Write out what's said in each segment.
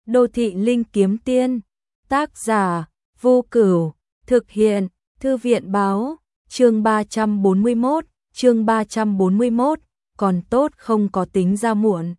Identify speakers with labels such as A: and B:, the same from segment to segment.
A: Đô thị linh kiếm tiên, tác giả, Vô Cửu, thực hiện, Thư viện báo, chương 341, còn tốt không có tính ra muộn.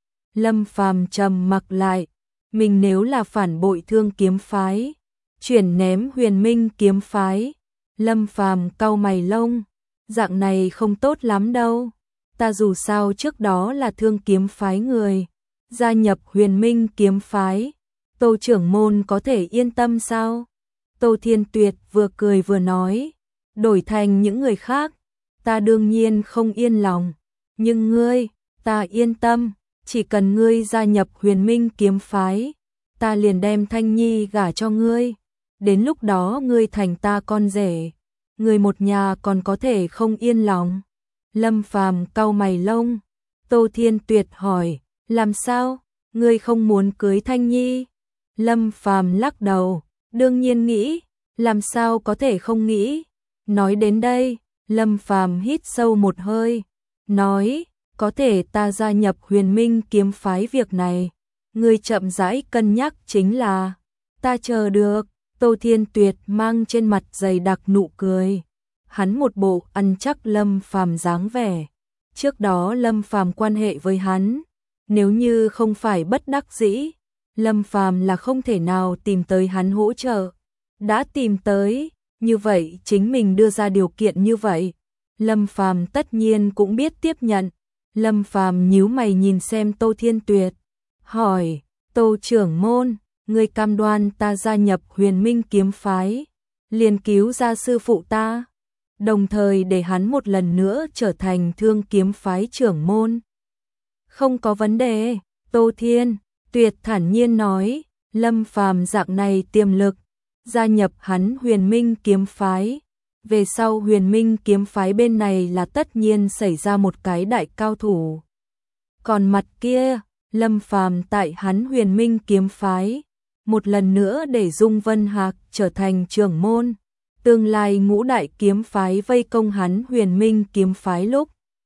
A: Lâm Phàm trầm mặc lại, mình nếu là phản bội Thương kiếm phái, chuyển ném Huyền Minh kiếm phái, Lâm Phàm cau mày lông, dạng này không tốt lắm đâu. Ta dù sao trước đó là Thương kiếm phái người, gia nhập Huyền Minh kiếm phái, Tô trưởng môn có thể yên tâm sao? Tô Thiên Tuyệt vừa cười vừa nói, đổi thành những người khác, ta đương nhiên không yên lòng, nhưng ngươi, ta yên tâm, chỉ cần ngươi gia nhập Huyền Minh kiếm phái, ta liền đem Thanh Nhi gả cho ngươi, đến lúc đó ngươi thành ta con rể, người một nhà còn có thể không yên lòng. Lâm Phàm cau mày lông, Tô Thiên Tuyệt hỏi, làm sao, ngươi không muốn cưới Thanh Nhi? Lâm Phàm lắc đầu, đương nhiên nghĩ, làm sao có thể không nghĩ. Nói đến đây, Lâm Phàm hít sâu một hơi, nói, có thể ta gia nhập Huyền Minh kiếm phái việc này, ngươi chậm rãi cân nhắc chính là, ta chờ được. Tô Thiên Tuyệt mang trên mặt dày đặc nụ cười, hắn một bộ ăn chắc Lâm Phàm dáng vẻ. Trước đó Lâm Phàm quan hệ với hắn, nếu như không phải bất đắc dĩ, Lâm Phàm là không thể nào tìm tới hắn hỗ trợ. Đã tìm tới, như vậy chính mình đưa ra điều kiện như vậy, Lâm Phàm tất nhiên cũng biết tiếp nhận. Lâm Phàm nhíu mày nhìn xem Tô Thiên Tuyệt, hỏi, Tô trưởng môn, ngươi cam đoan ta gia nhập Huyền Minh kiếm phái, liền cứu ra sư phụ ta, đồng thời để hắn một lần nữa trở thành Thương kiếm phái trưởng môn. Không có vấn đề, Tô Thiên Tuyệt thản nhiên nói, Lâm Phàm dạng này tiềm lực, gia nhập hắn Huyền Minh kiếm phái, về sau Huyền Minh kiếm phái bên này là tất nhiên xảy ra một cái đại cao thủ. Còn mặt kia, Lâm Phàm tại hắn Huyền Minh kiếm phái, một lần nữa để Dung Vân Hạc trở thành trưởng môn, tương lai ngũ đại kiếm phái vây công hắn Huyền Minh kiếm phái lúc,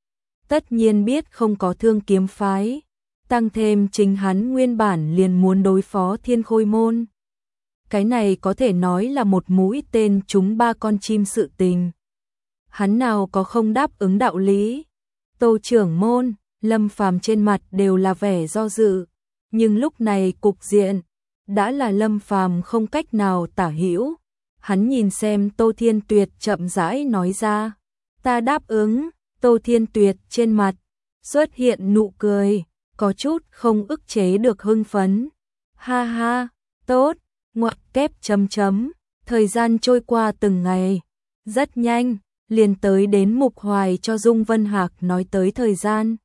A: tất nhiên biết không có Thương kiếm phái, tăng thêm chính hắn nguyên bản liền muốn đối phó Thiên Khôi môn. Cái này có thể nói là một mũi tên trúng ba con chim sự tình. Hắn nào có không đáp ứng đạo lý. Tô trưởng môn, Lâm Phàm trên mặt đều là vẻ do dự, nhưng lúc này cục diện đã là Lâm Phàm không cách nào tả hữu. Hắn nhìn xem Tô Thiên Tuyệt chậm rãi nói ra, ta đáp ứng. Tô Thiên Tuyệt trên mặt xuất hiện nụ cười, có chút không ức chế được hưng phấn. Ha ha, tốt, ngoặc kép chấm chấm, thời gian trôi qua từng ngày, rất nhanh, liền tới đến Mục Hoài cho Dung Vân Hạc nói tới thời gian.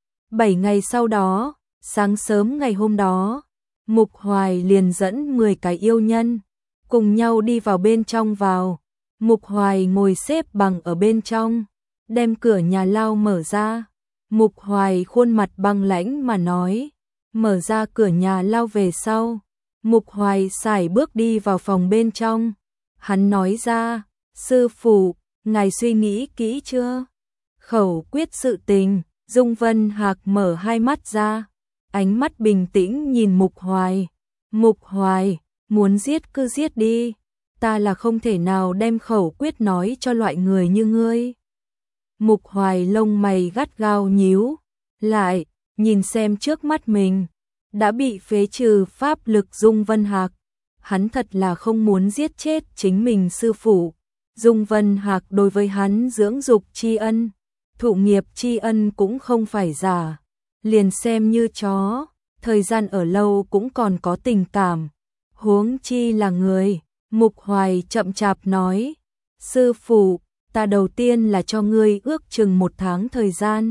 A: 7 ngày sau đó, sáng sớm ngày hôm đó, Mục Hoài liền dẫn 10 cái yêu nhân, cùng nhau đi vào bên trong vào. Mục Hoài ngồi xếp bằng ở bên trong, đem cửa nhà lao mở ra. Mục Hoài khuôn mặt băng lãnh mà nói, mở ra cửa nhà lao về sau. Mục Hoài sải bước đi vào phòng bên trong. Hắn nói ra, sư phụ, ngài suy nghĩ kỹ chưa? Khẩu quyết sự tình. Dung Vân Hạc mở hai mắt ra, ánh mắt bình tĩnh nhìn Mục Hoài. Mục Hoài, muốn giết cứ giết đi, ta là không thể nào đem khẩu quyết nói cho loại người như ngươi. Mục Hoài lông mày gắt gao nhíu lại, nhìn xem trước mắt mình đã bị phế trừ pháp lực Dung Vân Hạc, hắn thật là không muốn giết chết chính mình sư phụ. Dung Vân Hạc đối với hắn dưỡng dục tri ân, thụ nghiệp tri ân cũng không phải giả, liền xem như chó, thời gian ở lâu cũng còn có tình cảm, huống chi là người. Mục Hoài chậm chạp nói, sư phụ, ta đầu tiên là cho ngươi ước chừng 1 tháng thời gian,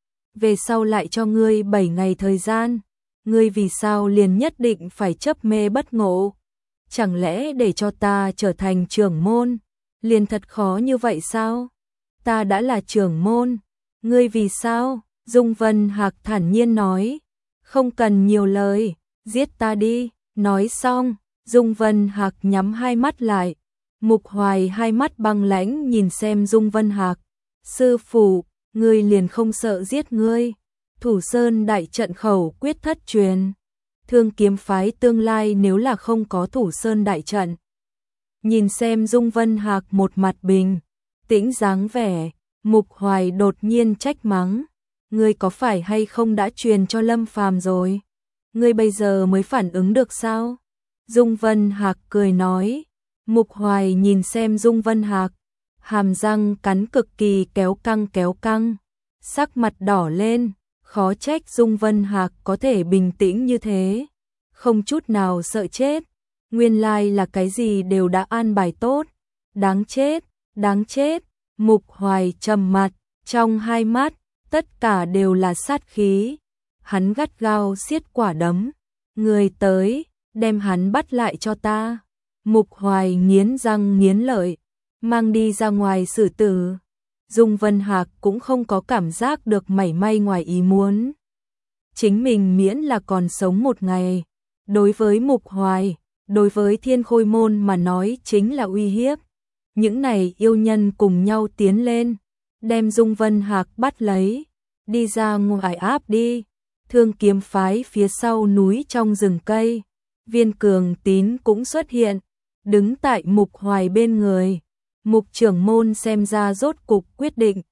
A: về sau lại cho ngươi 7 ngày thời gian, ngươi vì sao liền nhất định phải chấp mê bất ngộ? Chẳng lẽ để cho ta trở thành trưởng môn, liền thật khó như vậy sao? Ta đã là trưởng môn, ngươi vì sao? Dung Vân Hạc thản nhiên nói, không cần nhiều lời, giết ta đi. Nói xong, Dung Vân Hạc nhắm hai mắt lại. Mục Hoài hai mắt băng lãnh nhìn xem Dung Vân Hạc, sư phụ, ngươi liền không sợ giết ngươi? Thủ Sơn đại trận khẩu quyết thất truyền, Thương kiếm phái tương lai nếu là không có Thủ Sơn đại trận. Nhìn xem Dung Vân Hạc một mặt bình tĩnh dáng vẻ, Mục Hoài đột nhiên trách mắng, ngươi có phải hay không đã truyền cho Lâm Phàm rồi? Ngươi bây giờ mới phản ứng được sao? Dung Vân Hạc cười nói. Mục Hoài nhìn xem Dung Vân Hạc, hàm răng cắn cực kỳ kéo căng, sắc mặt đỏ lên, khó trách Dung Vân Hạc có thể bình tĩnh như thế, không chút nào sợ chết, nguyên lai là cái gì đều đã an bài tốt, đáng chết, Mục Hoài trầm mặt, trong hai mắt, tất cả đều là sát khí, hắn gắt gao siết quả đấm, người tới, đem hắn bắt lại cho ta. Mục Hoài nghiến răng nghiến lợi, mang đi ra ngoài xử tử. Dung Vân Hạc cũng không có cảm giác được mảy may ngoài ý muốn. Chính mình miễn là còn sống một ngày, đối với Mục Hoài, đối với Thiên Khôi Môn mà nói chính là uy hiếp. Những này yêu nhân cùng nhau tiến lên, đem Dung Vân Hạc bắt lấy, đi ra ngoài áp đi. Thương kiếm phái phía sau núi trong rừng cây, Viên Cường Tín cũng xuất hiện, đứng tại Mục Hoài bên người. Mục trưởng môn xem ra rốt cục quyết định.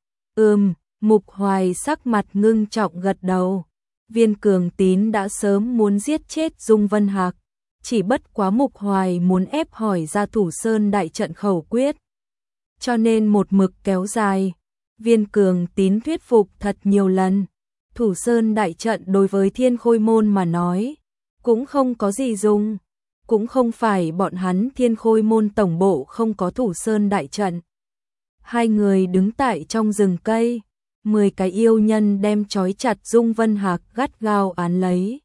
A: Mục Hoài sắc mặt ngưng trọng gật đầu. Viên Cường Tín đã sớm muốn giết chết Dung Vân Hạc, chỉ bất quá Mục Hoài muốn ép hỏi ra Thủ Sơn đại trận khẩu quyết, cho nên một mực kéo dài. Viên Cường Tín thuyết phục thật nhiều lần. Thủ Sơn đại trận đối với Thiên Khôi Môn mà nói cũng không có gì dùng, cũng không phải bọn hắn Thiên Khôi Môn tổng bộ không có Thủ Sơn đại trận. Hai người đứng tại trong rừng cây, 10 cái yêu nhân đem trói chặt Dung Vân Hạc gắt gao án lấy,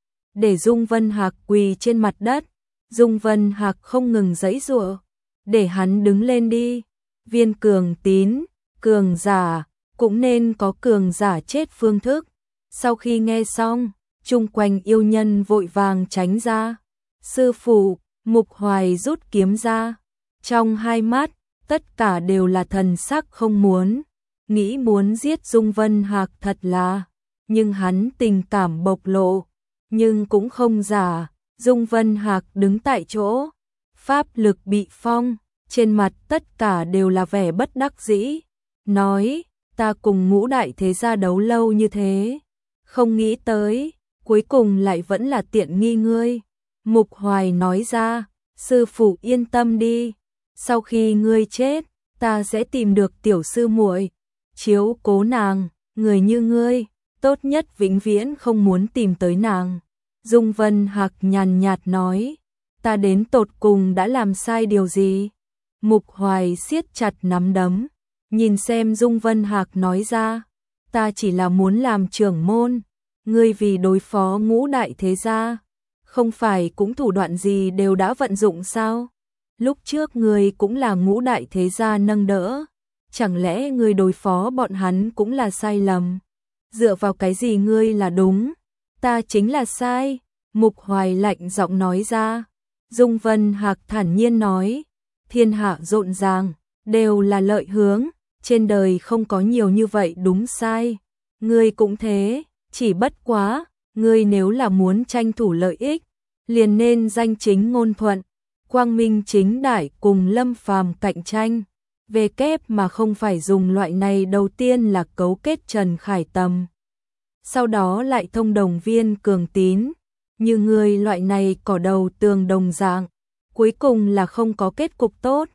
A: để Dung Vân Hạc quỳ trên mặt đất. Dung Vân Hạc không ngừng giãy giụa, để hắn đứng lên đi. Viên Cường Tín, cường giả cũng nên có cường giả chết phương thức. Sau khi nghe xong, chung quanh yêu nhân vội vàng tránh ra. Sư phụ, Mục Hoài rút kiếm ra, trong hai mắt tất cả đều là thần sắc không muốn, nghĩ muốn giết Dung Vân Hạc thật là, nhưng hắn tình cảm bộc lộ, nhưng cũng không giả. Dung Vân Hạc đứng tại chỗ, pháp lực bị phong, trên mặt tất cả đều là vẻ bất đắc dĩ, nói, ta cùng Ngũ đại thế gia đấu lâu như thế, không nghĩ tới, cuối cùng lại vẫn là tiện nghi ngươi. Mục Hoài nói ra, sư phụ yên tâm đi, sau khi ngươi chết, ta sẽ tìm được tiểu sư muội, chiếu cố nàng, người như ngươi, tốt nhất vĩnh viễn không muốn tìm tới nàng. Dung Vân Hạc nhàn nhạt nói, ta đến tột cùng đã làm sai điều gì? Mục Hoài siết chặt nắm đấm, nhìn xem Dung Vân Hạc nói ra, ta chỉ là muốn làm trưởng môn, ngươi vì đối phó Ngũ đại thế gia, không phải cũng thủ đoạn gì đều đã vận dụng sao? Lúc trước ngươi cũng là Ngũ đại thế gia nâng đỡ, chẳng lẽ ngươi đối phó bọn hắn cũng là sai lầm? Dựa vào cái gì ngươi là đúng, ta chính là sai? Mục Hoài lạnh giọng nói ra. Dung Vân Hạc thản nhiên nói, thiên hạ rộn ràng, đều là lợi hướng, trên đời không có nhiều như vậy đúng sai. Ngươi cũng thế, chỉ bất quá, ngươi nếu là muốn tranh thủ lợi ích, liền nên danh chính ngôn thuận, quang minh chính đại cùng Lâm Phàm cạnh tranh. Về kép mà không phải dùng loại này, đầu tiên là cấu kết Trần Khải Tầm, sau đó lại thông đồng Viên Cường Tín. Như người loại này cỏ đầu tường đồng dạng, cuối cùng là không có kết cục tốt.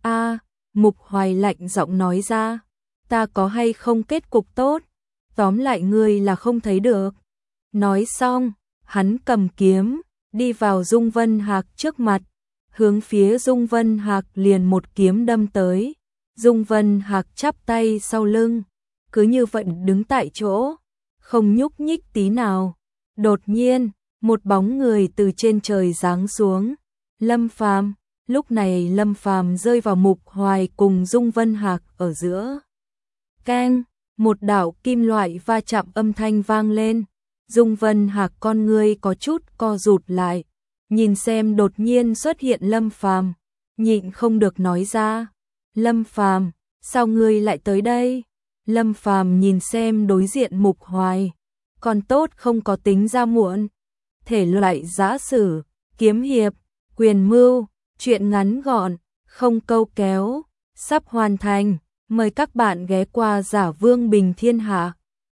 A: Mục Hoài lạnh giọng nói ra, ta có hay không kết cục tốt, tóm lại ngươi là không thấy được. Nói xong, hắn cầm kiếm, đi vào Dung Vân Hạc trước mặt, hướng phía Dung Vân Hạc liền một kiếm đâm tới. Dung Vân Hạc chắp tay sau lưng, cứ như vậy đứng tại chỗ, không nhúc nhích tí nào. Đột nhiên, một bóng người từ trên trời giáng xuống. Lâm Phàm. Lúc này Lâm Phàm rơi vào Mục Hoài cùng Dung Vân Hạc ở giữa. Keng, một đạo kim loại va chạm âm thanh vang lên. Dung Vân Hạc con ngươi có chút co rụt lại, nhìn xem đột nhiên xuất hiện Lâm Phàm, nhịn không được nói ra, Lâm Phàm, sao ngươi lại tới đây? Lâm Phàm nhìn xem đối diện Mục Hoài, còn tốt không có tính ra muộn. thể loại giã sử, kiếm hiệp, quyền mưu, truyện ngắn gọn, không câu kéo, sắp hoàn thành. Mời các bạn ghé qua Giả Vương Bình Thiên Hạ.